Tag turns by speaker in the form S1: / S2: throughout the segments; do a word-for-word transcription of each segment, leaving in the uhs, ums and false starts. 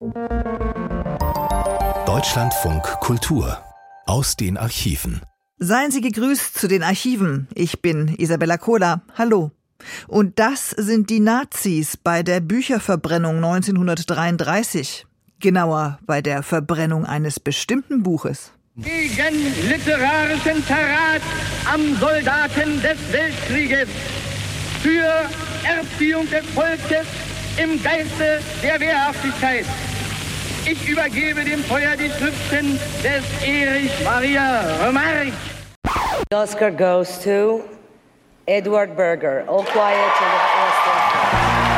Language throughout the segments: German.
S1: Deutschlandfunk Kultur aus den Archiven.
S2: Seien Sie gegrüßt zu den Archiven. Ich bin Isabella Kohler. Hallo. Und das sind die Nazis bei der Bücherverbrennung neunzehnhundertdreiunddreißig. Genauer bei der Verbrennung eines bestimmten Buches.
S3: Gegen literarischen Verrat am Soldaten des Weltkrieges. Für Erziehung des Volkes im Geiste der Wehrhaftigkeit. Ich übergebe dem Feuer die Schriften des Erich Maria Remarque.
S4: The Oscar goes to Edward Berger. All Quiet on the Western Front.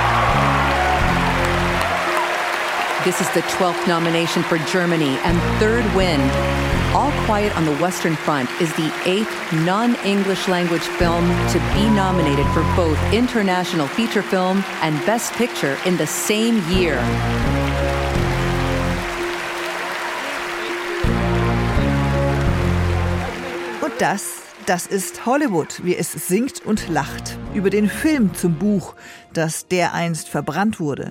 S5: This is the twelfth nomination for Germany and third win. All Quiet on the Western Front is the eighth non-English language film to be nominated for both International Feature Film and Best Picture in the same year.
S2: Und das, das ist Hollywood, wie es singt und lacht über den Film zum Buch, das dereinst verbrannt wurde.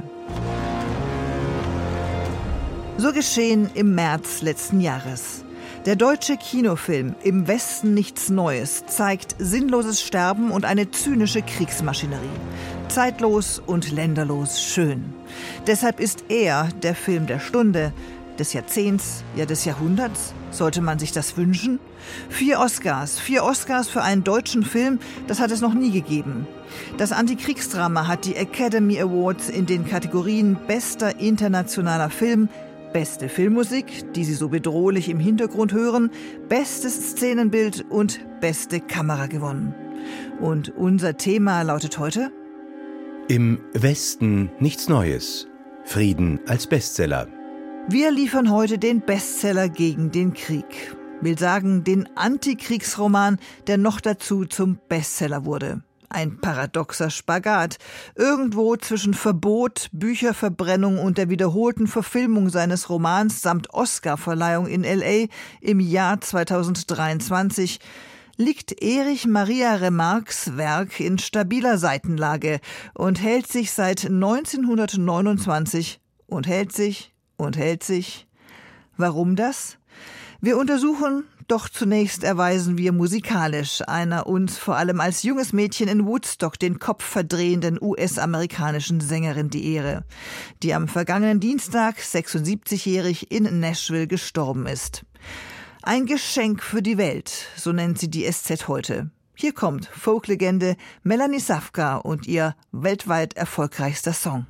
S2: So geschehen im März letzten Jahres. Der deutsche Kinofilm Im Westen nichts Neues zeigt sinnloses Sterben und eine zynische Kriegsmaschinerie. Zeitlos und länderlos schön. Deshalb ist er der Film der Stunde, des Jahrzehnts, ja des Jahrhunderts. Sollte man sich das wünschen? Vier Oscars, vier Oscars für einen deutschen Film, das hat es noch nie gegeben. Das Antikriegsdrama hat die Academy Awards in den Kategorien bester internationaler Film, beste Filmmusik, die Sie so bedrohlich im Hintergrund hören, bestes Szenenbild und beste Kamera gewonnen. Und unser Thema lautet heute?
S6: Im Westen nichts Neues. Frieden als Bestseller.
S2: Wir liefern heute den Bestseller gegen den Krieg. Will sagen, den Antikriegsroman, der noch dazu zum Bestseller wurde. Ein paradoxer Spagat. Irgendwo zwischen Verbot, Bücherverbrennung und der wiederholten Verfilmung seines Romans samt Oscarverleihung in L A im Jahr zweitausenddreiundzwanzig liegt Erich Maria Remarques Werk in stabiler Seitenlage und hält sich seit neunzehnhundertneunundzwanzig und hält sich und hält sich. Warum das? Wir untersuchen, doch zunächst erweisen wir musikalisch einer uns vor allem als junges Mädchen in Woodstock den Kopf verdrehenden U S-amerikanischen Sängerin die Ehre, die am vergangenen Dienstag sechsundsiebzigjährig in Nashville gestorben ist. Ein Geschenk für die Welt, so nennt sie die S Z heute. Hier kommt Folklegende Melanie Safka und ihr weltweit erfolgreichster Song.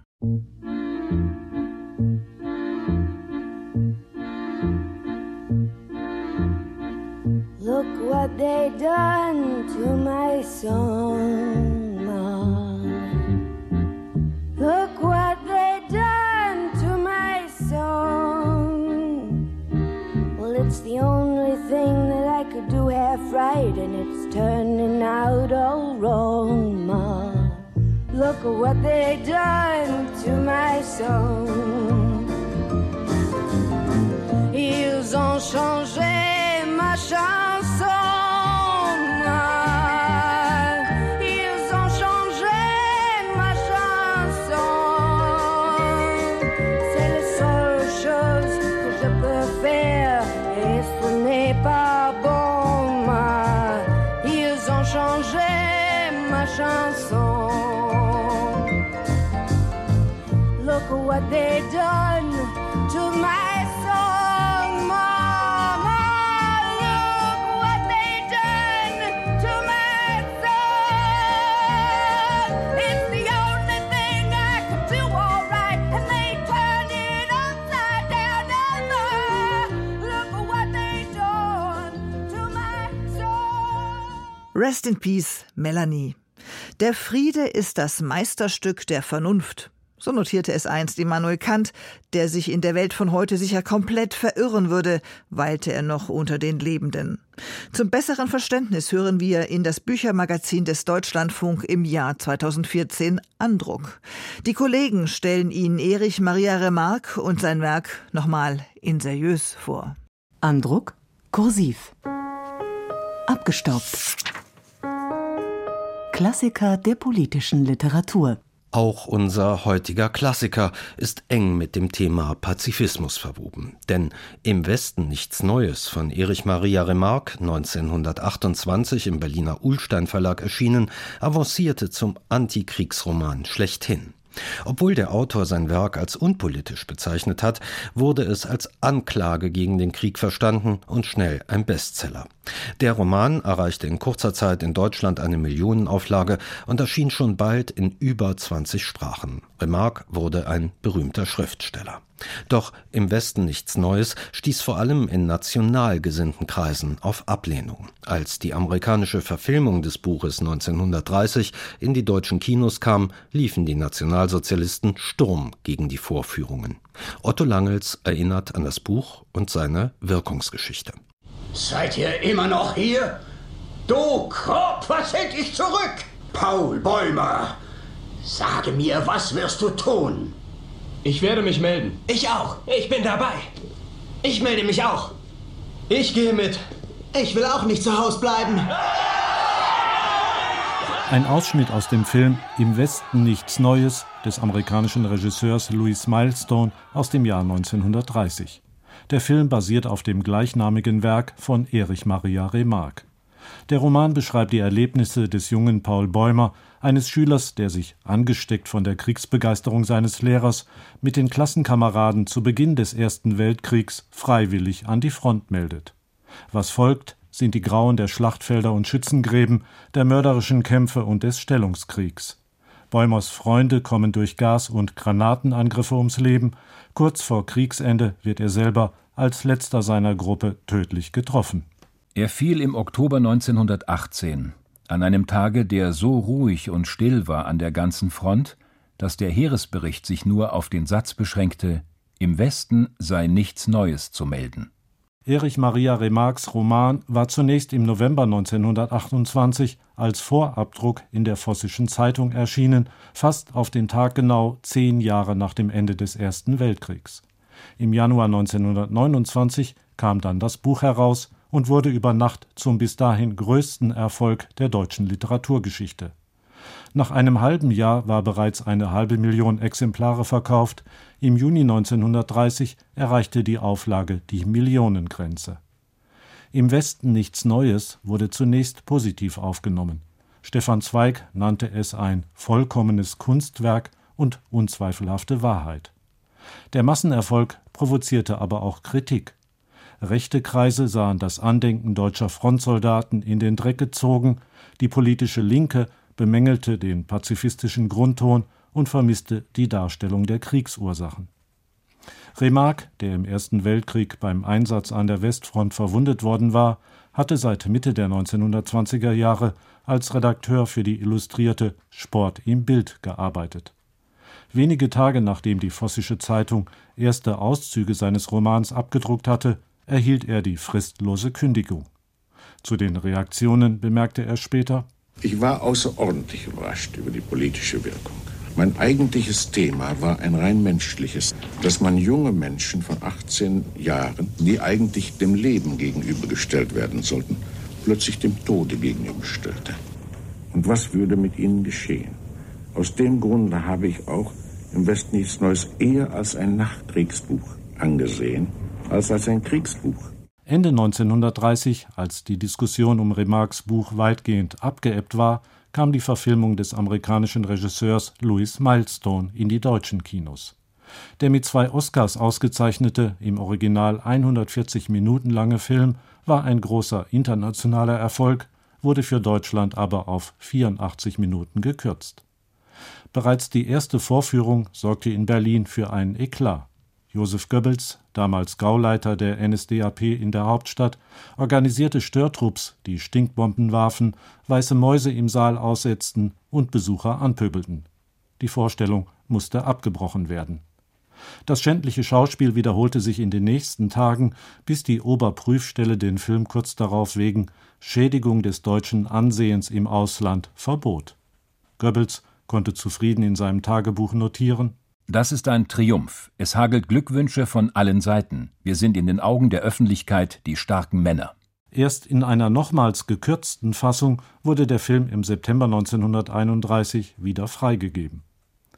S7: Look what they done to my song, Mom. Look what they done to my song. Well, it's the only thing that I could do half right, and it's turning out all wrong, Mom. Look at what they done to my song. Ils ont changé ma chanson. Chanson. Look at what they done to my song, Mama. Look what they done to my song. It's the only thing I could do all right, and they turned it upside down. Look at what they done to my song.
S2: Rest in peace, Melanie. Der Friede ist das Meisterstück der Vernunft. So notierte es einst Immanuel Kant, der sich in der Welt von heute sicher komplett verirren würde, weilte er noch unter den Lebenden. Zum besseren Verständnis hören wir in das Büchermagazin des Deutschlandfunk im Jahr zweitausendvierzehn Andruck. Die Kollegen stellen Ihnen Erich Maria Remarque und sein Werk nochmal in seriös vor.
S5: Andruck, kursiv. Abgestaubt. Klassiker der politischen Literatur.
S6: Auch unser heutiger Klassiker ist eng mit dem Thema Pazifismus verwoben. Denn Im Westen nichts Neues von Erich Maria Remarque, neunzehnhundertachtundzwanzig im Berliner Ullstein Verlag erschienen, avancierte zum Antikriegsroman schlechthin. Obwohl der Autor sein Werk als unpolitisch bezeichnet hat, wurde es als Anklage gegen den Krieg verstanden und schnell ein Bestseller. Der Roman erreichte in kurzer Zeit in Deutschland eine Millionenauflage und erschien schon bald in über zwanzig Sprachen. Remarque wurde ein berühmter Schriftsteller. Doch Im Westen nichts Neues stieß vor allem in national gesinnten Kreisen auf Ablehnung. Als die amerikanische Verfilmung des Buches neunzehnhundertdreißig in die deutschen Kinos kam, liefen die Nationalsozialisten Sturm gegen die Vorführungen. Otto Langels erinnert an das Buch und seine Wirkungsgeschichte.
S8: Seid ihr immer noch hier? Du Kropp, was hält dich zurück? Paul Bäumer, sage mir, was wirst du tun?
S9: Ich werde mich melden.
S8: Ich auch. Ich bin dabei. Ich melde mich auch.
S9: Ich gehe mit.
S8: Ich will auch nicht zu Hause bleiben.
S10: Ein Ausschnitt aus dem Film Im Westen nichts Neues des amerikanischen Regisseurs Louis Milestone aus dem Jahr neunzehnhundertdreißig. Der Film basiert auf dem gleichnamigen Werk von Erich Maria Remarque. Der Roman beschreibt die Erlebnisse des jungen Paul Bäumer, eines Schülers, der sich, angesteckt von der Kriegsbegeisterung seines Lehrers, mit den Klassenkameraden zu Beginn des Ersten Weltkriegs freiwillig an die Front meldet. Was folgt, sind die Grauen der Schlachtfelder und Schützengräben, der mörderischen Kämpfe und des Stellungskriegs. Bäumers Freunde kommen durch Gas- und Granatenangriffe ums Leben. Kurz vor Kriegsende wird er selber als letzter seiner Gruppe tödlich getroffen.
S11: Er fiel im Oktober neunzehnhundertachtzehn, an einem Tage, der so ruhig und still war an der ganzen Front, dass der Heeresbericht sich nur auf den Satz beschränkte: Im Westen sei nichts Neues zu melden.
S10: Erich Maria Remarques Roman war zunächst im November neunzehnhundertachtundzwanzig als Vorabdruck in der Vossischen Zeitung erschienen, fast auf den Tag genau zehn Jahre nach dem Ende des Ersten Weltkriegs. Im Januar neunzehnhundertneunundzwanzig kam dann das Buch heraus und wurde über Nacht zum bis dahin größten Erfolg der deutschen Literaturgeschichte. Nach einem halben Jahr war bereits eine halbe Million Exemplare verkauft. Im Juni neunzehnhundertdreißig erreichte die Auflage die Millionengrenze. Im Westen nichts Neues wurde zunächst positiv aufgenommen. Stefan Zweig nannte es ein vollkommenes Kunstwerk und unzweifelhafte Wahrheit. Der Massenerfolg provozierte aber auch Kritik. Rechte Kreise sahen das Andenken deutscher Frontsoldaten in den Dreck gezogen, die politische Linke bemängelte den pazifistischen Grundton und vermisste die Darstellung der Kriegsursachen. Remarque, der im Ersten Weltkrieg beim Einsatz an der Westfront verwundet worden war, hatte seit Mitte der neunzehnhundertzwanziger Jahre als Redakteur für die Illustrierte Sport im Bild gearbeitet. Wenige Tage nachdem die Vossische Zeitung erste Auszüge seines Romans abgedruckt hatte, erhielt er die fristlose Kündigung. Zu den Reaktionen bemerkte er später:
S12: Ich war außerordentlich überrascht über die politische Wirkung. Mein eigentliches Thema war ein rein menschliches, dass man junge Menschen von achtzehn Jahren, die eigentlich dem Leben gegenübergestellt werden sollten, plötzlich dem Tode gegenüberstellte. Und was würde mit ihnen geschehen? Aus dem Grunde habe ich auch Im Westen nichts Neues eher als ein Nachkriegsbuch angesehen, als als ein Kriegsbuch.
S10: Ende neunzehnhundertdreißig, als die Diskussion um Remarques Buch weitgehend abgeebbt war, kam die Verfilmung des amerikanischen Regisseurs Louis Milestone in die deutschen Kinos. Der mit zwei Oscars ausgezeichnete, im Original hundertvierzig Minuten lange Film war ein großer internationaler Erfolg, wurde für Deutschland aber auf vierundachtzig Minuten gekürzt. Bereits die erste Vorführung sorgte in Berlin für einen Eklat. Joseph Goebbels, damals Gauleiter der N S D A P in der Hauptstadt, organisierte Störtrupps, die Stinkbomben warfen, weiße Mäuse im Saal aussetzten und Besucher anpöbelten. Die Vorstellung musste abgebrochen werden. Das schändliche Schauspiel wiederholte sich in den nächsten Tagen, bis die Oberprüfstelle den Film kurz darauf wegen Schädigung des deutschen Ansehens im Ausland verbot. Goebbels konnte zufrieden in seinem Tagebuch notieren:
S11: Das ist ein Triumph. Es hagelt Glückwünsche von allen Seiten. Wir sind in den Augen der Öffentlichkeit die starken Männer.
S10: Erst in einer nochmals gekürzten Fassung wurde der Film im September neunzehnhunderteinunddreißig wieder freigegeben.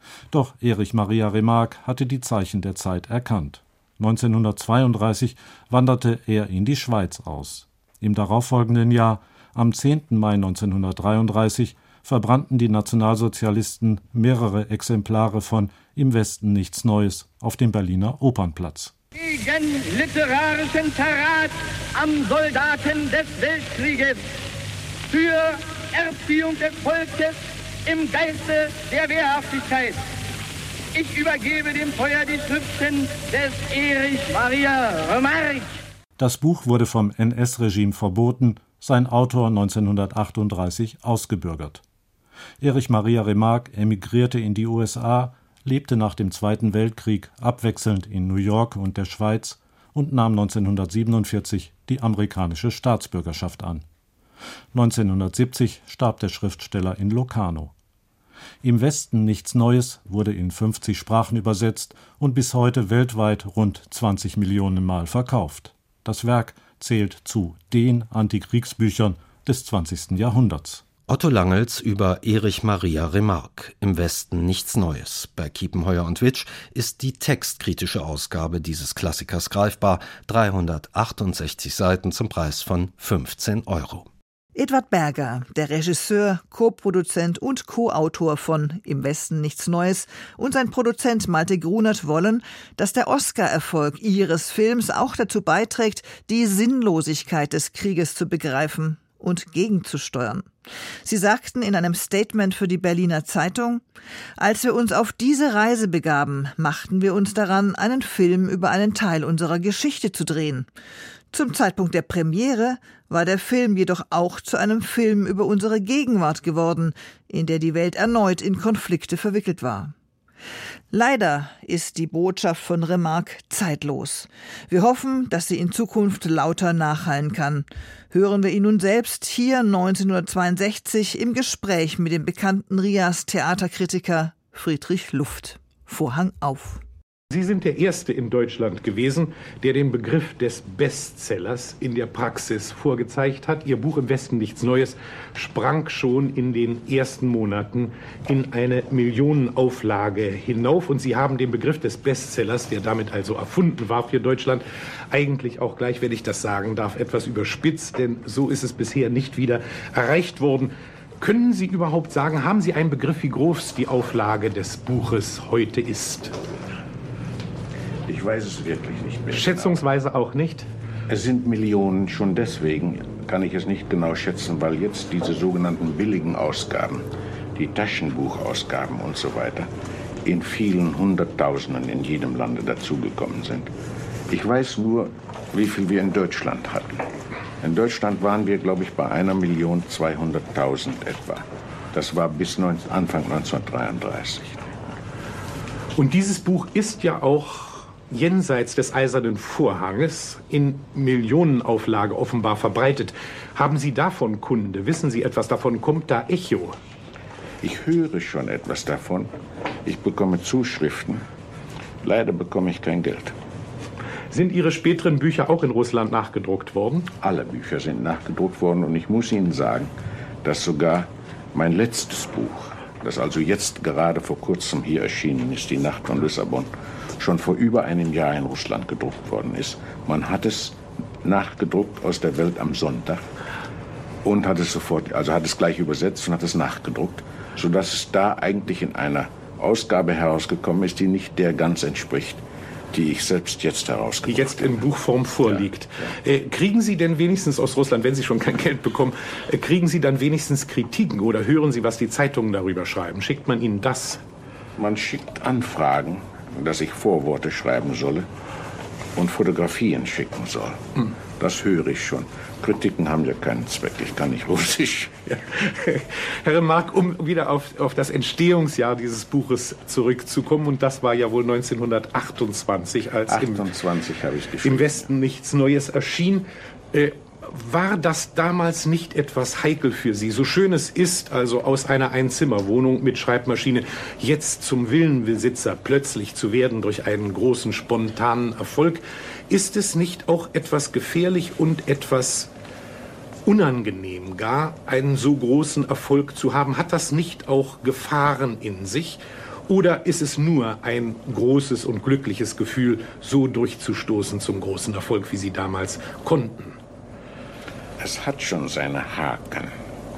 S10: Doch Erich Maria Remarque hatte die Zeichen der Zeit erkannt. neunzehnhundertzweiunddreißig wanderte er in die Schweiz aus. Im darauffolgenden Jahr, am zehnten Mai neunzehnhundertdreiunddreißig, verbrannten die Nationalsozialisten mehrere Exemplare von »Im Westen nichts Neues« auf dem Berliner Opernplatz.
S3: Gegen literarischen Verrat am Soldaten des Weltkrieges, für Erziehung des Volkes im Geiste der Wehrhaftigkeit. Ich übergebe dem Feuer die Schriften des Erich Maria Remarque.
S10: Das Buch wurde vom N S-Regime verboten, sein Autor neunzehnhundertachtunddreißig ausgebürgert. Erich Maria Remarque emigrierte in die U S A, lebte nach dem Zweiten Weltkrieg abwechselnd in New York und der Schweiz und nahm neunzehnhundertsiebenundvierzig die amerikanische Staatsbürgerschaft an. neunzehnhundertsiebzig starb der Schriftsteller in Locarno. »Im Westen nichts Neues« wurde in fünfzig Sprachen übersetzt und bis heute weltweit rund zwanzig Millionen Mal verkauft. Das Werk zählt zu den Antikriegsbüchern des zwanzigsten Jahrhunderts.
S6: Otto Langels über Erich Maria Remarque, Im Westen nichts Neues. Bei Kiepenheuer und Witsch ist die textkritische Ausgabe dieses Klassikers greifbar. dreihundertachtundsechzig Seiten zum Preis von fünfzehn Euro.
S2: Edward Berger, der Regisseur, Co-Produzent und Co-Autor von Im Westen nichts Neues, und sein Produzent Malte Grunert wollen, dass der Oscar-Erfolg ihres Films auch dazu beiträgt, die Sinnlosigkeit des Krieges zu begreifen und gegenzusteuern. Sie sagten in einem Statement für die Berliner Zeitung: Als wir uns auf diese Reise begaben, machten wir uns daran, einen Film über einen Teil unserer Geschichte zu drehen. Zum Zeitpunkt der Premiere war der Film jedoch auch zu einem Film über unsere Gegenwart geworden, in der die Welt erneut in Konflikte verwickelt war. Leider ist die Botschaft von Remarque zeitlos. Wir hoffen, dass sie in Zukunft lauter nachhallen kann. Hören wir ihn nun selbst hier neunzehnhundertzweiundsechzig im Gespräch mit dem bekannten Rias-Theaterkritiker Friedrich Luft. Vorhang auf.
S13: Sie sind der Erste in Deutschland gewesen, der den Begriff des Bestsellers in der Praxis vorgezeigt hat. Ihr Buch Im Westen nichts Neues sprang schon in den ersten Monaten in eine Millionenauflage hinauf. Und Sie haben den Begriff des Bestsellers, der damit also erfunden war für Deutschland, eigentlich auch gleich, wenn ich das sagen darf, etwas überspitzt. Denn so ist es bisher nicht wieder erreicht worden. Können Sie überhaupt sagen, haben Sie einen Begriff, wie groß die Auflage des Buches heute ist?
S12: Ich weiß es wirklich nicht mehr.
S13: Schätzungsweise auch nicht?
S12: Es sind Millionen, schon deswegen kann ich es nicht genau schätzen, weil jetzt diese sogenannten billigen Ausgaben, die Taschenbuchausgaben und so weiter, in vielen Hunderttausenden in jedem Lande dazugekommen sind. Ich weiß nur, wie viel wir in Deutschland hatten. In Deutschland waren wir, glaube ich, bei einer Million zweihunderttausend etwa. Das war bis Anfang neunzehnhundertdreiunddreißig.
S13: Und dieses Buch ist ja auch jenseits des Eisernen Vorhanges in Millionenauflage offenbar verbreitet. Haben Sie davon Kunde? Wissen Sie etwas davon? Kommt da Echo?
S12: Ich höre schon etwas davon. Ich bekomme Zuschriften. Leider bekomme ich kein Geld.
S13: Sind Ihre späteren Bücher auch in Russland nachgedruckt worden?
S12: Alle Bücher sind nachgedruckt worden und ich muss Ihnen sagen, dass sogar mein letztes Buch, das also jetzt gerade vor kurzem hier erschienen ist, Die Nacht von Lissabon, schon vor über einem Jahr in Russland gedruckt worden ist. Man hat es nachgedruckt aus der Welt am Sonntag und hat es sofort, also hat es gleich übersetzt und hat es nachgedruckt, sodass es da eigentlich in einer Ausgabe herausgekommen ist, die nicht der ganz entspricht, die ich selbst jetzt herausgebracht habe.
S13: Die jetzt in Buchform vorliegt. Ja, ja. Äh, kriegen Sie denn wenigstens aus Russland, wenn Sie schon kein Geld bekommen, äh, kriegen Sie dann wenigstens Kritiken oder hören Sie, was die Zeitungen darüber schreiben? Schickt man Ihnen das?
S12: Man schickt Anfragen, dass ich Vorworte schreiben solle und Fotografien schicken soll. Hm. Das höre ich schon. Kritiken haben ja keinen Zweck. Ich kann nicht Russisch.
S13: Ja. Herr Remarque, um wieder auf, auf das Entstehungsjahr dieses Buches zurückzukommen, und das war ja wohl neunzehnhundertachtundzwanzig, als
S12: achtundzwanzig habe ich geschrieben.
S13: Im Westen nichts Neues erschien. Äh, War das damals nicht etwas heikel für Sie? So schön es ist, also aus einer Einzimmerwohnung mit Schreibmaschine jetzt zum Villenbesitzer plötzlich zu werden durch einen großen, spontanen Erfolg, ist es nicht auch etwas gefährlich und etwas unangenehm, gar einen so großen Erfolg zu haben? Hat das nicht auch Gefahren in sich? Oder ist es nur ein großes und glückliches Gefühl, so durchzustoßen zum großen Erfolg, wie Sie damals konnten?
S12: Es hat schon seine Haken.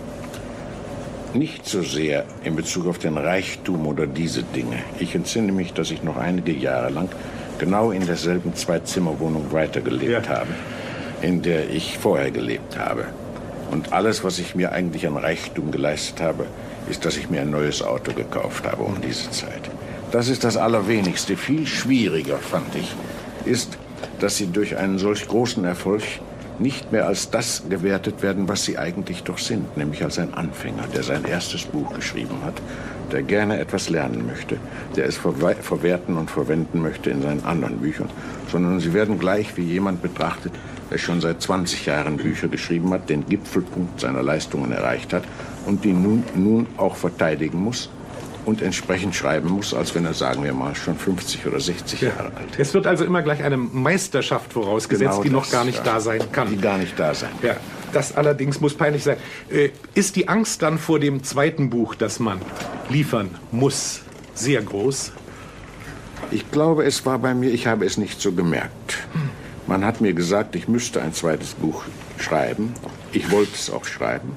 S12: Nicht so sehr in Bezug auf den Reichtum oder diese Dinge. Ich entsinne mich, dass ich noch einige Jahre lang genau in derselben Zwei-Zimmer-Wohnung weitergelebt ja. habe, in der ich vorher gelebt habe. Und alles, was ich mir eigentlich an Reichtum geleistet habe, ist, dass ich mir ein neues Auto gekauft habe um diese Zeit. Das ist das Allerwenigste. Viel schwieriger, fand ich, ist, dass sie durch einen solch großen Erfolg nicht mehr als das gewertet werden, was sie eigentlich doch sind, nämlich als ein Anfänger, der sein erstes Buch geschrieben hat, der gerne etwas lernen möchte, der es verwe- verwerten und verwenden möchte in seinen anderen Büchern, sondern sie werden gleich wie jemand betrachtet, der schon seit zwanzig Jahren Bücher geschrieben hat, den Gipfelpunkt seiner Leistungen erreicht hat und die nun, nun auch verteidigen muss und entsprechend schreiben muss, als wenn er, sagen wir mal, schon fünfzig oder sechzig ja. Jahre alt ist.
S13: Es wird also immer gleich eine Meisterschaft vorausgesetzt,
S12: genau
S13: die
S12: das,
S13: noch gar nicht
S12: ja.
S13: da sein kann.
S12: Die gar nicht da sein
S13: ja, das allerdings muss peinlich sein. Äh, ist die Angst dann vor dem zweiten Buch, das man liefern muss, sehr groß?
S12: Ich glaube, es war bei mir, ich habe es nicht so gemerkt. Hm. Man hat mir gesagt, ich müsste ein zweites Buch schreiben. Ich wollte es auch schreiben.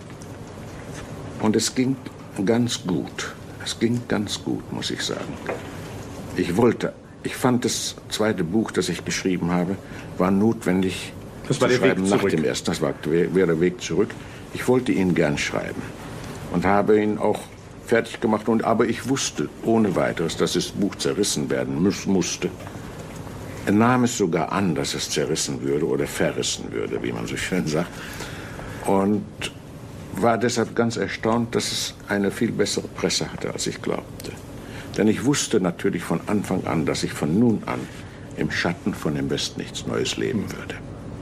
S12: Und es ging ganz gut. Es ging ganz gut, muss ich sagen. Ich wollte, ich fand das zweite Buch, das ich geschrieben habe, war notwendig
S13: das war
S12: zu
S13: der
S12: schreiben
S13: Weg
S12: nach
S13: zurück.
S12: dem ersten. Das war, wäre der Weg zurück. Ich wollte ihn gern schreiben und habe ihn auch fertig gemacht. Und, aber ich wusste ohne weiteres, dass das Buch zerrissen werden muss, musste. Er nahm es sogar an, dass es zerrissen würde oder verrissen würde, wie man so schön sagt. Und war deshalb ganz erstaunt, dass es eine viel bessere Presse hatte, als ich glaubte. Denn ich wusste natürlich von Anfang an, dass ich von nun an im Schatten von dem Westen nichts Neues leben würde.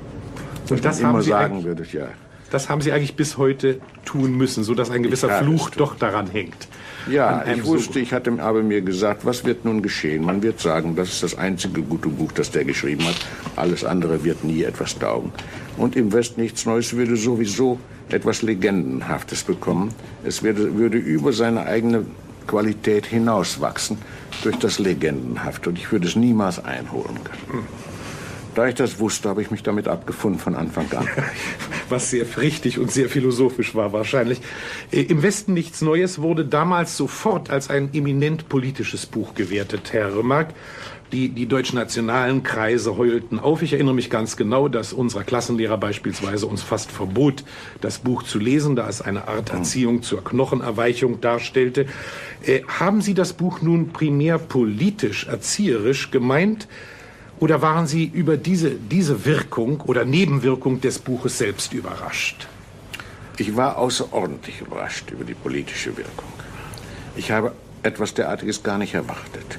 S13: Und das
S12: immer
S13: haben Sie
S12: sagen würde, ja.
S13: Das haben Sie eigentlich bis heute tun müssen, sodass ein gewisser Fluch doch daran hängt.
S12: Ja, ich wusste, ich hatte aber mir gesagt, was wird nun geschehen? Man wird sagen, das ist das einzige gute Buch, das der geschrieben hat. Alles andere wird nie etwas taugen. Und im Westen nichts Neues würde sowieso etwas Legendenhaftes bekommen. Es würde, würde über seine eigene Qualität hinauswachsen durch das Legendenhafte. Und ich würde es niemals einholen können. Da ich das wusste, habe ich mich damit abgefunden von Anfang an.
S13: Was sehr richtig und sehr philosophisch war wahrscheinlich. Im Westen nichts Neues wurde damals sofort als ein eminent politisches Buch gewertet, Herr Remarque. Die, die deutschnationalen Kreise heulten auf. Ich erinnere mich ganz genau, dass unser Klassenlehrer beispielsweise uns fast verbot, das Buch zu lesen, da es eine Art Erziehung zur Knochenerweichung darstellte. Äh, haben Sie das Buch nun primär politisch, erzieherisch gemeint? Oder waren Sie über diese, diese Wirkung oder Nebenwirkung des Buches selbst überrascht?
S12: Ich war außerordentlich überrascht über die politische Wirkung. Ich habe etwas derartiges gar nicht erwartet.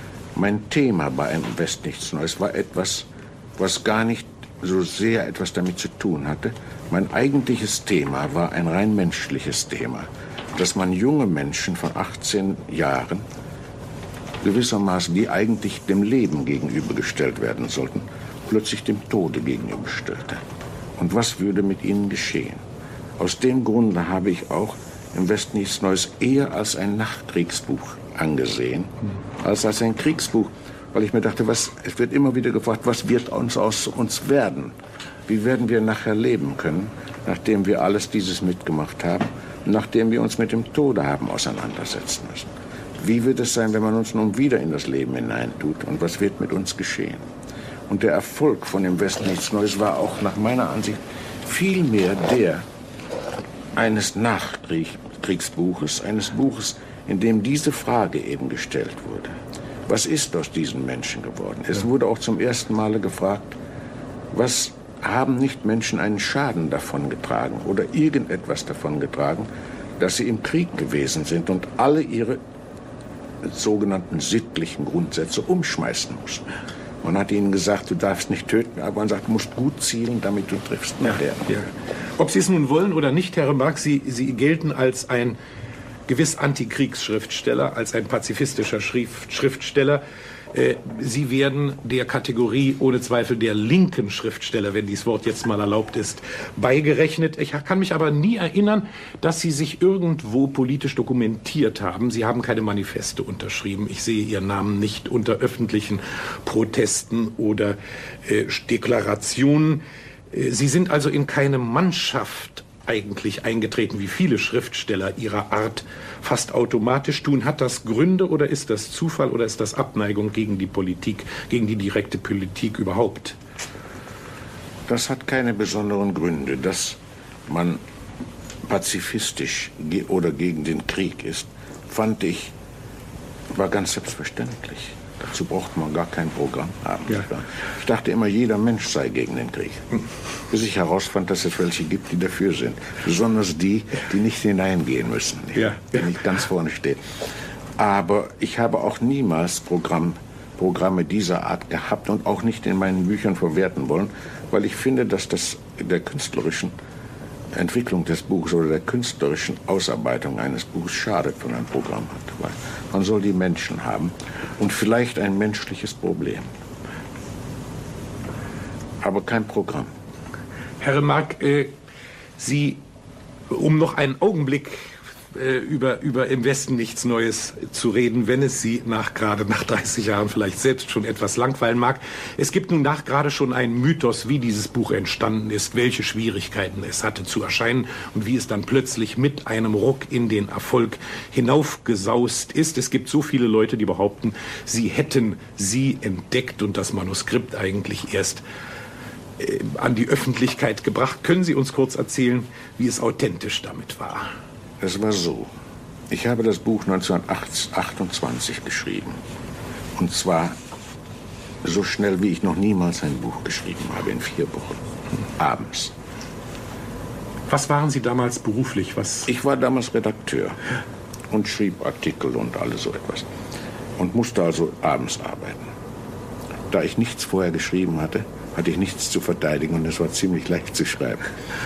S12: Mein Thema bei Im West nichts Neues war etwas, was gar nicht so sehr etwas damit zu tun hatte. Mein eigentliches Thema war ein rein menschliches Thema, dass man junge Menschen von achtzehn Jahren gewissermaßen, die eigentlich dem Leben gegenübergestellt werden sollten, plötzlich dem Tode gegenüberstellte. Und was würde mit ihnen geschehen? Aus dem Grunde habe ich auch Im Westen nichts Neues eher als ein Nachkriegsbuch angesehen, als als ein Kriegsbuch, weil ich mir dachte, was, es wird immer wieder gefragt, was wird uns aus uns werden? Wie werden wir nachher leben können, nachdem wir alles dieses mitgemacht haben, nachdem wir uns mit dem Tode haben auseinandersetzen müssen? Wie wird es sein, wenn man uns nun wieder in das Leben hineintut? Und was wird mit uns geschehen? Und der Erfolg von Im Westen nichts Neues war auch nach meiner Ansicht viel mehr der eines Nachkriegsbuches, eines Buches, in dem diese Frage eben gestellt wurde. Was ist aus diesen Menschen geworden? Es wurde auch zum ersten Male gefragt, was haben nicht Menschen einen Schaden davongetragen oder irgendetwas davongetragen, dass sie im Krieg gewesen sind und alle ihre sogenannten sittlichen Grundsätze umschmeißen mussten. Man hat ihnen gesagt, du darfst nicht töten, aber man sagt, du musst gut zielen, damit du triffst nachher.
S13: Ja, ja. Ob Sie es nun wollen oder nicht, Herr Remarque, Sie, Sie gelten als ein gewiss Antikriegsschriftsteller, als ein pazifistischer Schrift, Schriftsteller. Sie werden der Kategorie ohne Zweifel der linken Schriftsteller, wenn dieses Wort jetzt mal erlaubt ist, beigerechnet. Ich kann mich aber nie erinnern, dass Sie sich irgendwo politisch dokumentiert haben. Sie haben keine Manifeste unterschrieben. Ich sehe Ihren Namen nicht unter öffentlichen Protesten oder äh, Deklarationen. Sie sind also in keine Mannschaft eigentlich eingetreten, wie viele Schriftsteller ihrer Art fast automatisch tun. Hat das Gründe oder ist das Zufall oder ist das Abneigung gegen die Politik, gegen die direkte Politik überhaupt?
S12: Das hat keine besonderen Gründe. Dass man pazifistisch oder gegen den Krieg ist, fand ich, war ganz selbstverständlich. Dazu braucht man gar kein Programm haben. Ja. Ich dachte immer, jeder Mensch sei gegen den Krieg. Bis ich herausfand, dass es welche gibt, die dafür sind. Besonders die, die nicht hineingehen müssen,
S13: ja.
S12: die nicht ganz vorne stehen. Aber ich habe auch niemals Programm, Programme dieser Art gehabt und auch nicht in meinen Büchern verwerten wollen, weil ich finde, dass das der künstlerischen Entwicklung des Buches oder der künstlerischen Ausarbeitung eines Buches schadet, wenn ein Programm hat. Weil man soll die Menschen haben und vielleicht ein menschliches Problem. Aber kein Programm.
S13: Herr Remarque, äh, Sie, um noch einen Augenblick äh, über, über im Westen nichts Neues zu reden, wenn es Sie nach gerade nach dreißig Jahren vielleicht selbst schon etwas langweilen mag. Es gibt nun nach gerade schon einen Mythos, wie dieses Buch entstanden ist, welche Schwierigkeiten es hatte zu erscheinen und wie es dann plötzlich mit einem Ruck in den Erfolg hinaufgesaust ist. Es gibt so viele Leute, die behaupten, sie hätten sie entdeckt und das Manuskript eigentlich erst äh, an die Öffentlichkeit gebracht. Können Sie uns kurz erzählen, wie es authentisch damit war?
S12: Es war so, ich habe das Buch neunzehnhundertachtundzwanzig geschrieben. Und zwar so schnell, wie ich noch niemals ein Buch geschrieben habe, in vier Wochen, abends.
S13: Was waren Sie damals beruflich? Was?
S12: Ich war damals Redakteur und schrieb Artikel und alles so etwas. Und musste also abends arbeiten. Da ich nichts vorher geschrieben hatte, hatte ich nichts zu verteidigen und es war ziemlich leicht zu schreiben.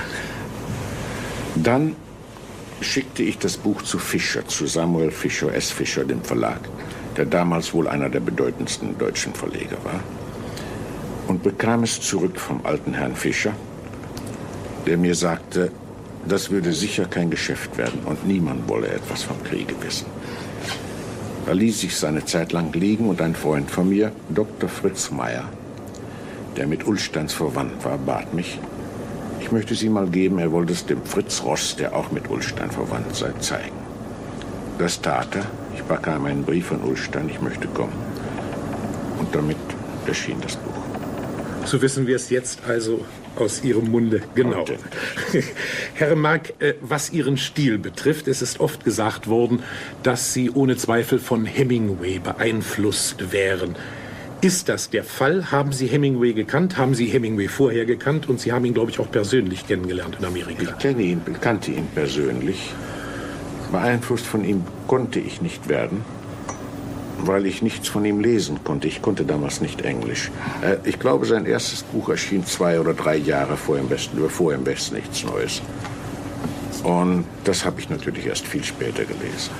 S12: Dann schickte ich das Buch zu Fischer, zu Samuel Fischer, S. Fischer, dem Verlag, der damals wohl einer der bedeutendsten deutschen Verleger war, und bekam es zurück vom alten Herrn Fischer, der mir sagte, das würde sicher kein Geschäft werden und niemand wolle etwas vom Kriege wissen. Da ließ ich seine Zeit lang liegen und ein Freund von mir, Doktor Fritz Meyer, der mit Ullsteins verwandt war, bat mich, ich möchte sie mal geben, er wollte es dem Fritz Ross, der auch mit Ullstein verwandt sei, zeigen. Das tat er. Ich bekam einen Brief von Ullstein, ich möchte kommen. Und damit erschien das Buch.
S13: So wissen wir es jetzt also aus Ihrem Munde genau. Herr Remarque, was Ihren Stil betrifft, es ist oft gesagt worden, dass Sie ohne Zweifel von Hemingway beeinflusst wären. Ist das der Fall? Haben Sie Hemingway gekannt? Haben Sie Hemingway vorher gekannt? Und Sie haben ihn, glaube ich, auch persönlich kennengelernt in Amerika.
S12: Ich kenne ihn, kannte ihn persönlich. Beeinflusst von ihm konnte ich nicht werden, weil ich nichts von ihm lesen konnte. Ich konnte damals nicht Englisch. Ich glaube, sein erstes Buch erschien zwei oder drei Jahre vor im Westen, bevor im Westen nichts Neues. Und das habe ich natürlich erst viel später gelesen.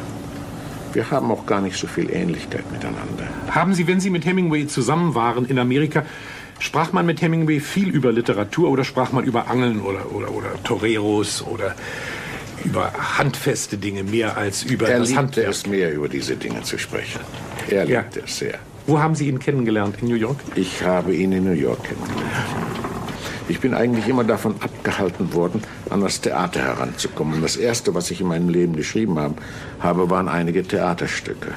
S12: Wir haben auch gar nicht so viel Ähnlichkeit miteinander.
S13: Haben Sie, wenn Sie mit Hemingway zusammen waren in Amerika, sprach man mit Hemingway viel über Literatur oder sprach man über Angeln oder, oder, oder Toreros oder über handfeste Dinge mehr als über
S12: er
S13: das Handwerk?
S12: Er liebte es mehr, über diese Dinge zu sprechen. Er liebte ja. es sehr.
S13: Wo haben Sie ihn kennengelernt? In New York?
S12: Ich habe ihn in New York kennengelernt. Ich bin eigentlich immer davon abgehalten worden, an das Theater heranzukommen. Und das Erste, was ich in meinem Leben geschrieben habe, habe waren einige Theaterstücke.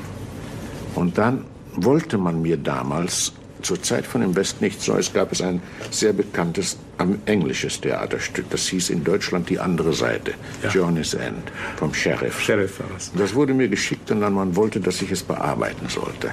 S12: Und dann wollte man mir damals, zur Zeit von Im Westen nichts Neues, gab es ein sehr bekanntes englisches Theaterstück. Das hieß in Deutschland Die andere Seite, ja. Journey's End, vom Sheriff.
S13: Sheriff war das.
S12: Das wurde mir geschickt und dann man wollte, dass ich es bearbeiten sollte.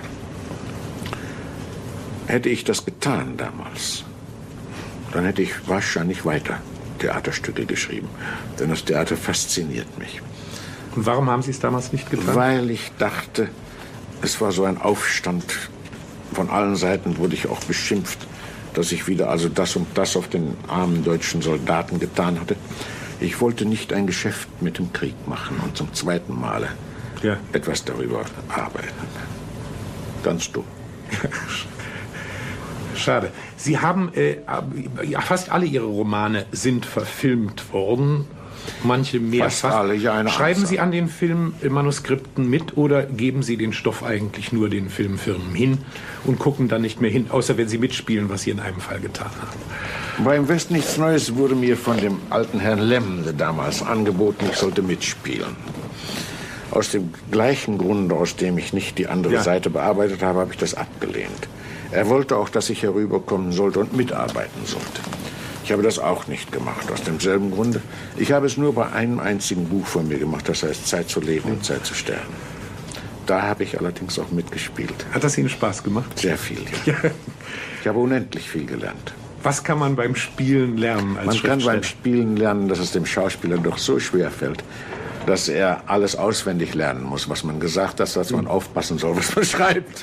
S12: Hätte ich das getan damals, dann hätte ich wahrscheinlich weiter Theaterstücke geschrieben. Denn das Theater fasziniert mich.
S13: Und warum haben Sie es damals nicht getan?
S12: Weil ich dachte, es war so ein Aufstand. Von allen Seiten wurde ich auch beschimpft, dass ich wieder also das und das auf den armen deutschen Soldaten getan hatte. Ich wollte nicht ein Geschäft mit dem Krieg machen und zum zweiten Male ja. etwas darüber arbeiten. Ganz dumm.
S13: Schade. Sie haben, äh, ja, fast alle Ihre Romane sind verfilmt worden. Manche mehr.
S12: Fast alle, ja, eine
S13: Schreiben
S12: Anzahl.
S13: Sie an den Filmmanuskripten mit oder geben Sie den Stoff eigentlich nur den Filmfirmen hin und gucken dann nicht mehr hin, außer wenn Sie mitspielen, was Sie in einem Fall getan haben?
S12: Beim Westen nichts Neues wurde mir von dem alten Herrn Lemmle damals angeboten, ich sollte mitspielen. Aus dem gleichen Grunde, aus dem ich nicht die andere
S13: Ja.
S12: Seite bearbeitet habe, habe ich das abgelehnt. Er wollte auch, dass ich herüberkommen sollte und mitarbeiten sollte. Ich habe das auch nicht gemacht, aus demselben Grunde. Ich habe es nur bei einem einzigen Buch von mir gemacht, das heißt Zeit zu leben und Zeit zu sterben. Da habe ich allerdings auch mitgespielt.
S13: Hat das Ihnen Spaß gemacht?
S12: Sehr viel, ja.
S13: Ja.
S12: Ich habe unendlich viel gelernt.
S13: Was kann man beim Spielen lernen als
S12: Man kann
S13: Schriftsteller?
S12: beim Spielen lernen, dass es dem Schauspieler doch so schwer fällt, dass er alles auswendig lernen muss, was man gesagt hat, dass man aufpassen soll, was man schreibt.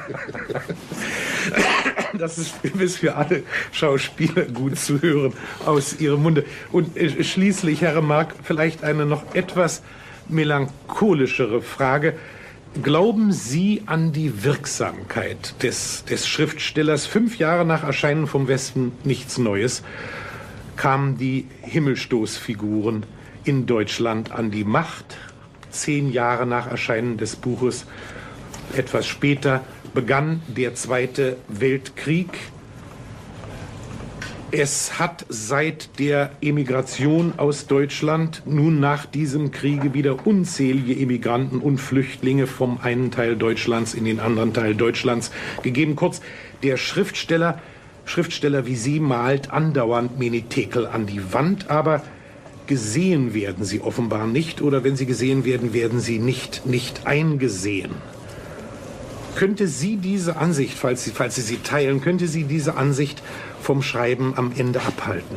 S13: Das ist, ist für alle Schauspieler gut zu hören aus Ihrem Munde. Und äh, schließlich, Herr Remarque, vielleicht eine noch etwas melancholischere Frage. Glauben Sie an die Wirksamkeit des, des Schriftstellers? Fünf Jahre nach Erscheinen vom Westen nichts Neues kamen die Himmelstoßfiguren in Deutschland an die Macht. Zehn Jahre nach Erscheinen des Buches, etwas später, begann der Zweite Weltkrieg. Es hat seit der Emigration aus Deutschland nun nach diesem Kriege wieder unzählige Emigranten und Flüchtlinge vom einen Teil Deutschlands in den anderen Teil Deutschlands gegeben. Kurz, der Schriftsteller, Schriftsteller wie Sie malt andauernd Menetekel an die Wand, aber gesehen werden sie offenbar nicht, oder wenn sie gesehen werden, werden sie nicht, nicht eingesehen. Könnte sie diese Ansicht, falls sie, falls Sie sie teilen, könnte sie diese Ansicht vom Schreiben am Ende abhalten?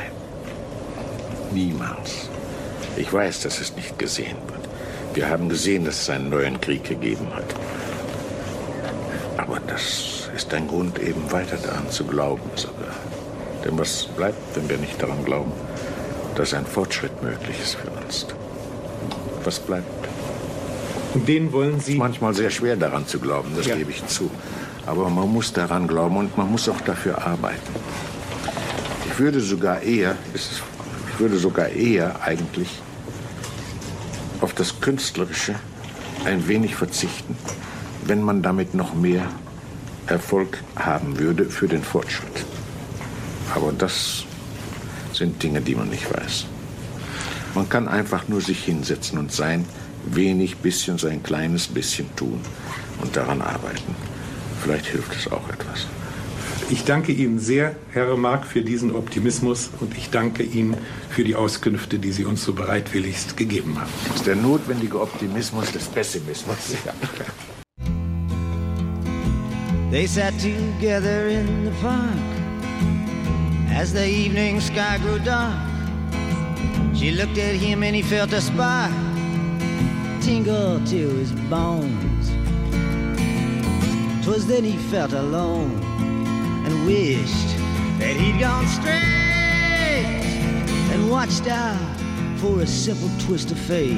S12: Niemals. Ich weiß, dass es nicht gesehen wird. Wir haben gesehen, dass es einen neuen Krieg gegeben hat. Aber das ist ein Grund, eben weiter daran zu glauben sogar. Denn was bleibt, wenn wir nicht daran glauben, dass ein Fortschritt möglich ist für uns? Was bleibt?
S13: Und den wollen Sie...
S12: Es ist manchmal sehr schwer daran zu glauben, das
S13: Ja.
S12: gebe ich zu. Aber man muss daran glauben und man muss auch dafür arbeiten. Ich würde sogar eher, ich würde sogar eher eigentlich auf das Künstlerische ein wenig verzichten, wenn man damit noch mehr Erfolg haben würde für den Fortschritt. Aber das sind Dinge, die man nicht weiß. Man kann einfach nur sich hinsetzen und sein wenig bisschen, sein kleines bisschen tun und daran arbeiten. Vielleicht hilft es auch etwas.
S13: Ich danke Ihnen sehr, Herr Remarque, für diesen Optimismus und ich danke Ihnen für die Auskünfte, die Sie uns so bereitwilligst gegeben haben.
S12: Das ist der notwendige Optimismus des Pessimismus. Ja.
S14: They sat together in the park as the evening sky grew dark. She looked at him and he felt a spark tingle to his bones. 'Twas then he felt alone and wished that he'd gone straight and watched out for a simple twist of fate.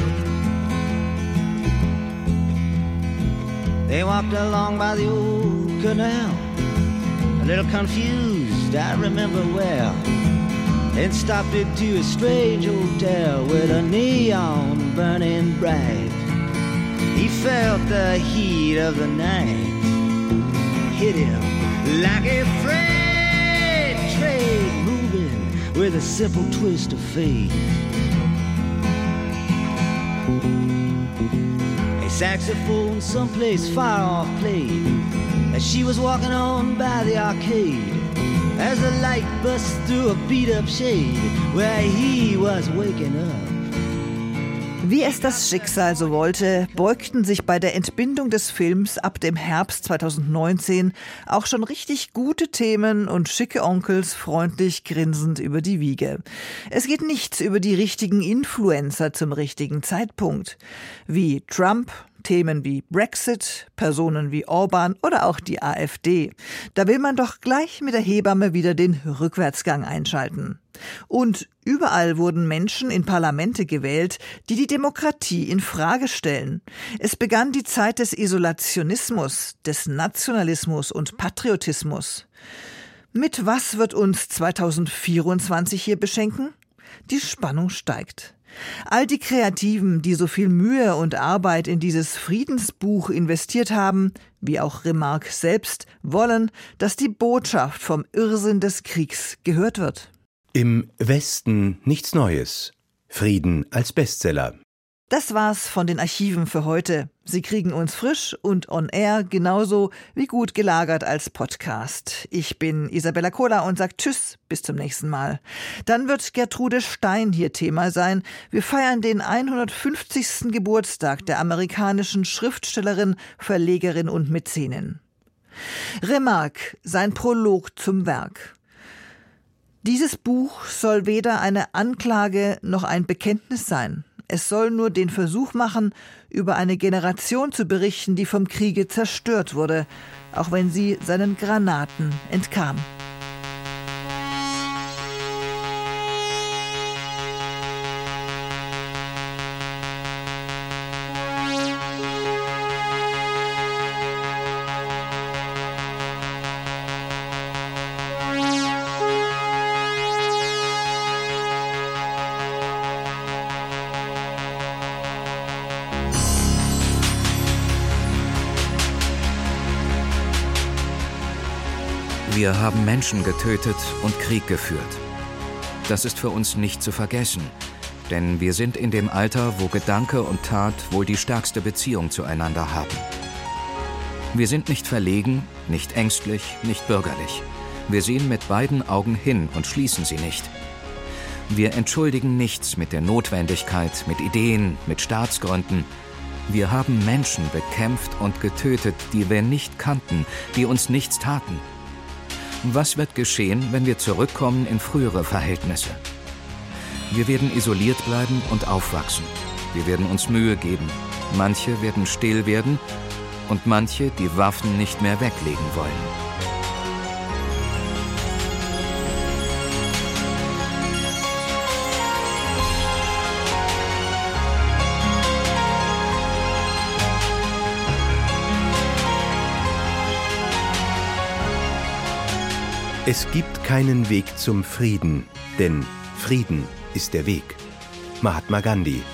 S14: They walked along by the old canal, a little confused, I remember well, and stopped into a strange hotel with a neon burning bright. He felt the heat of the night hit him like a freight train moving with a simple twist of fate. A saxophone someplace far off played as she was walking on by the arcade, as the light bust through a beat-up shade where he was waking up.
S2: Wie es das Schicksal so wollte, beugten sich bei der Entbindung des Films ab dem Herbst zweitausendneunzehn auch schon richtig gute Themen und schicke Onkels freundlich grinsend über die Wiege. Es geht nichts über die richtigen Influencer zum richtigen Zeitpunkt. Wie Trump, Themen wie Brexit, Personen wie Orban oder auch die AfD. Da will man doch gleich mit der Hebamme wieder den Rückwärtsgang einschalten. Und überall wurden Menschen in Parlamente gewählt, die die Demokratie in Frage stellen. Es begann die Zeit des Isolationismus, des Nationalismus und Patriotismus. Mit was wird uns zweitausendvierundzwanzig hier beschenken? Die Spannung steigt. All die Kreativen, die so viel Mühe und Arbeit in dieses Friedensbuch investiert haben, wie auch Remarque selbst, wollen, dass die Botschaft vom Irrsinn des Kriegs gehört wird.
S15: Im Westen nichts Neues. Frieden als Bestseller.
S2: Das war's von den Archiven für heute. Sie kriegen uns frisch und on air genauso wie gut gelagert als Podcast. Ich bin Isabella Kohler und sag Tschüss, bis zum nächsten Mal. Dann wird Gertrude Stein hier Thema sein. Wir feiern den hundertfünfzigsten Geburtstag der amerikanischen Schriftstellerin, Verlegerin und Mäzenin. Remarque, sein Prolog zum Werk. Dieses Buch soll weder eine Anklage noch ein Bekenntnis sein. Es soll nur den Versuch machen, über eine Generation zu berichten, die vom Kriege zerstört wurde, auch wenn sie seinen Granaten entkam.
S16: Wir haben Menschen getötet und Krieg geführt. Das ist für uns nicht zu vergessen, denn wir sind in dem Alter, wo Gedanke und Tat wohl die stärkste Beziehung zueinander haben. Wir sind nicht verlegen, nicht ängstlich, nicht bürgerlich. Wir sehen mit beiden Augen hin und schließen sie nicht. Wir entschuldigen nichts mit der Notwendigkeit, mit Ideen, mit Staatsgründen. Wir haben Menschen bekämpft und getötet, die wir nicht kannten, die uns nichts taten. Was wird geschehen, wenn wir zurückkommen in frühere Verhältnisse? Wir werden isoliert bleiben und aufwachsen. Wir werden uns Mühe geben. Manche werden still werden und manche die Waffen nicht mehr weglegen wollen.
S15: Es gibt keinen Weg zum Frieden, denn Frieden ist der Weg. Mahatma Gandhi.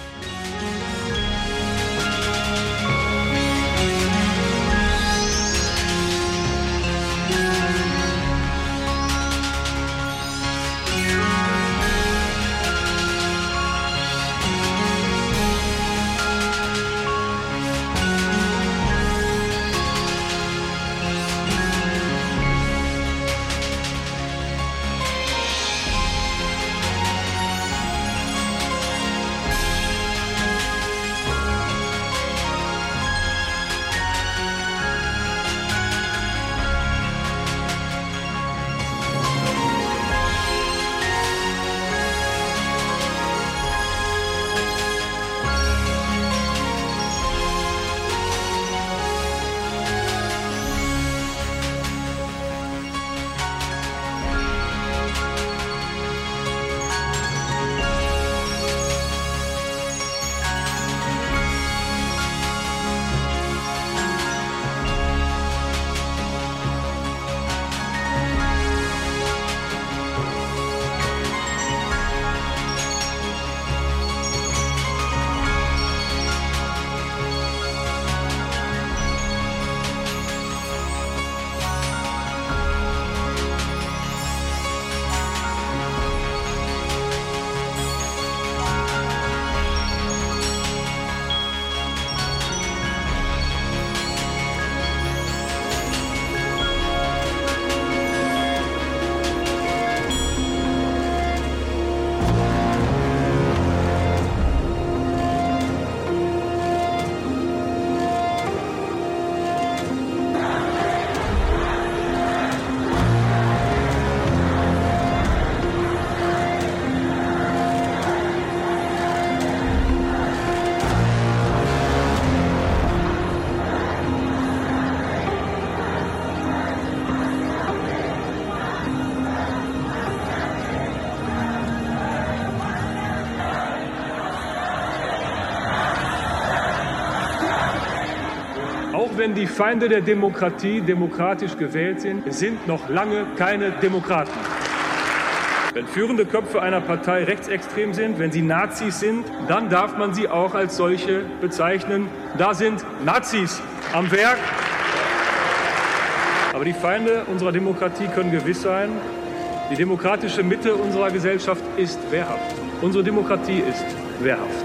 S17: wenn die Feinde der Demokratie demokratisch gewählt sind, sind noch lange keine Demokraten. Wenn führende Köpfe einer Partei rechtsextrem sind, wenn sie Nazis sind, dann darf man sie auch als solche bezeichnen. Da sind Nazis am Werk. Aber die Feinde unserer Demokratie können gewiss sein, die demokratische Mitte unserer Gesellschaft ist wehrhaft. Unsere Demokratie ist wehrhaft.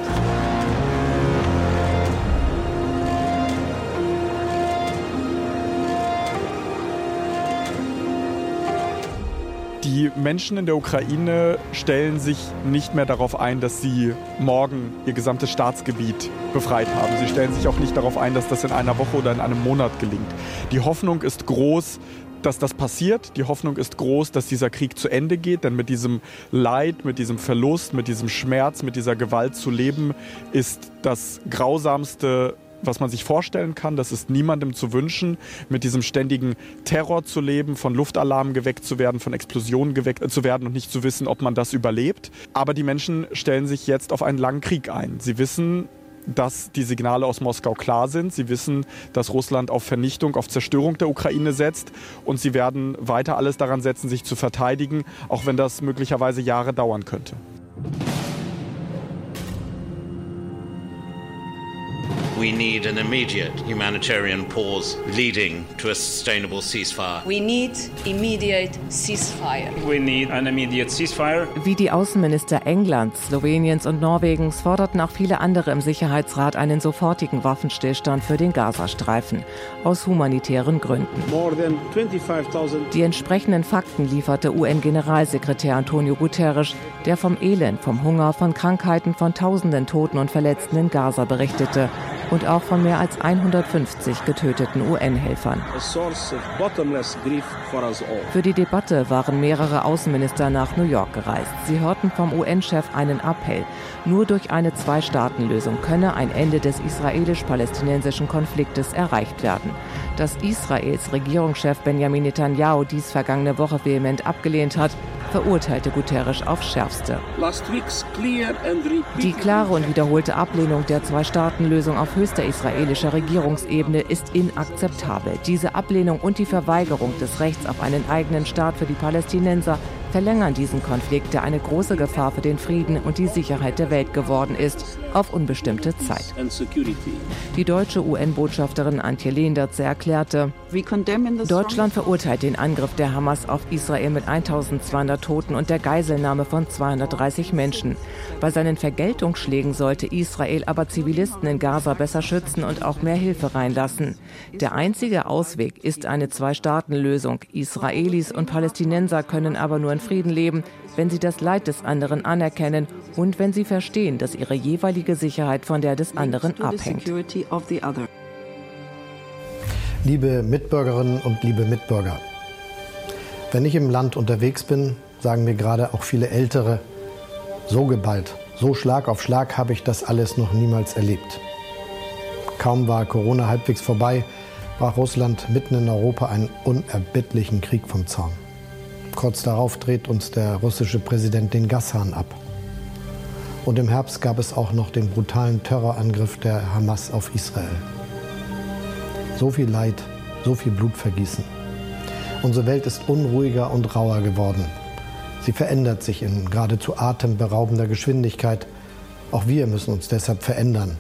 S18: Die Menschen in der Ukraine stellen sich nicht mehr darauf ein, dass sie morgen ihr gesamtes Staatsgebiet befreit haben. Sie stellen sich auch nicht darauf ein, dass das in einer Woche oder in einem Monat gelingt. Die Hoffnung ist groß, dass das passiert. Die Hoffnung ist groß, dass dieser Krieg zu Ende geht. Denn mit diesem Leid, mit diesem Verlust, mit diesem Schmerz, mit dieser Gewalt zu leben, ist das Grausamste, was man sich vorstellen kann. Das ist niemandem zu wünschen, mit diesem ständigen Terror zu leben, von Luftalarmen geweckt zu werden, von Explosionen geweckt zu werden und nicht zu wissen, ob man das überlebt. Aber die Menschen stellen sich jetzt auf einen langen Krieg ein. Sie wissen, dass die Signale aus Moskau klar sind. Sie wissen, dass Russland auf Vernichtung, auf Zerstörung der Ukraine setzt. Und sie werden weiter alles daran setzen, sich zu verteidigen, auch wenn das möglicherweise Jahre dauern könnte.
S19: We need an immediate humanitarian pause leading to a sustainable ceasefire.
S20: We need immediate ceasefire.
S21: We need an immediate ceasefire.
S22: Wie die Außenminister Englands, Sloweniens und Norwegens forderten auch viele andere im Sicherheitsrat einen sofortigen Waffenstillstand für den Gazastreifen. Aus humanitären Gründen.
S21: More than twenty-five thousand.
S22: Die entsprechenden Fakten lieferte U N-Generalsekretär Antonio Guterres, der vom Elend, vom Hunger, von Krankheiten, von tausenden Toten und Verletzten in Gaza berichtete. Und auch von mehr als hundertfünfzig getöteten U N-Helfern. Für die Debatte waren mehrere Außenminister nach New York gereist. Sie hörten vom U N-Chef einen Appell. Nur durch eine Zwei-Staaten-Lösung könne ein Ende des israelisch-palästinensischen Konfliktes erreicht werden. Dass Israels Regierungschef Benjamin Netanyahu dies vergangene Woche vehement abgelehnt hat, verurteilte Guterres aufs Schärfste. Die klare und wiederholte Ablehnung der Zwei-Staaten-Lösung auf höchster israelischer Regierungsebene ist inakzeptabel. Diese Ablehnung und die Verweigerung des Rechts auf einen eigenen Staat für die Palästinenser verlängern diesen Konflikt, der eine große Gefahr für den Frieden und die Sicherheit der Welt geworden ist, auf unbestimmte Zeit. Die deutsche U N-Botschafterin Antje Leendertse erklärte, Deutschland verurteilt den Angriff der Hamas auf Israel mit eintausendzweihundert Toten und der Geiselnahme von zweihundertdreißig Menschen. Bei seinen Vergeltungsschlägen sollte Israel aber Zivilisten in Gaza besser schützen und auch mehr Hilfe reinlassen. Der einzige Ausweg ist eine Zwei-Staaten-Lösung. Israelis und Palästinenser können aber nur in Frieden leben, wenn sie das Leid des anderen anerkennen und wenn sie verstehen, dass ihre jeweilige Sicherheit von der des anderen abhängt.
S23: Liebe Mitbürgerinnen und liebe Mitbürger, wenn ich im Land unterwegs bin, sagen mir gerade auch viele Ältere, so geballt, so Schlag auf Schlag habe ich das alles noch niemals erlebt. Kaum war Corona halbwegs vorbei, brach Russland mitten in Europa einen unerbittlichen Krieg vom Zaun. Kurz darauf dreht uns der russische Präsident den Gashahn ab. Und im Herbst gab es auch noch den brutalen Terrorangriff der Hamas auf Israel. So viel Leid, so viel Blutvergießen. Unsere Welt ist unruhiger und rauer geworden. Sie verändert sich in geradezu atemberaubender Geschwindigkeit. Auch wir müssen uns deshalb verändern.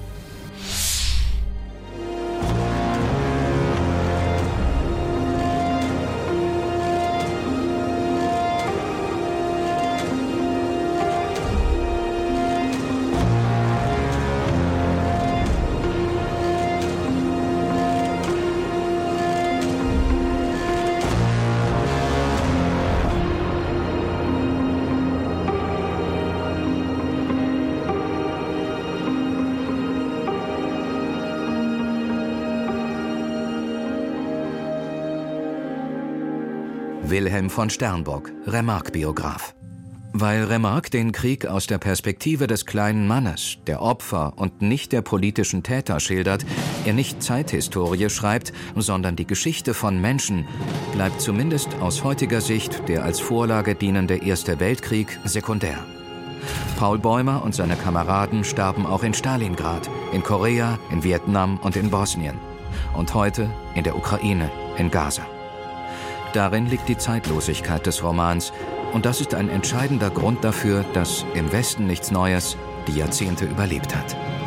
S16: Wilhelm von Sternburg, Remarque-Biograf. Weil Remarque den Krieg aus der Perspektive des kleinen Mannes, der Opfer und nicht der politischen Täter schildert, er nicht Zeithistorie schreibt, sondern die Geschichte von Menschen, bleibt zumindest aus heutiger Sicht der als Vorlage dienende Erste Weltkrieg sekundär. Paul Bäumer und seine Kameraden starben auch in Stalingrad, in Korea, in Vietnam und in Bosnien. und heute in der Ukraine, in Gaza. Darin liegt die Zeitlosigkeit des Romans, und das ist ein entscheidender Grund dafür, dass Im Westen nichts Neues die Jahrzehnte überlebt hat.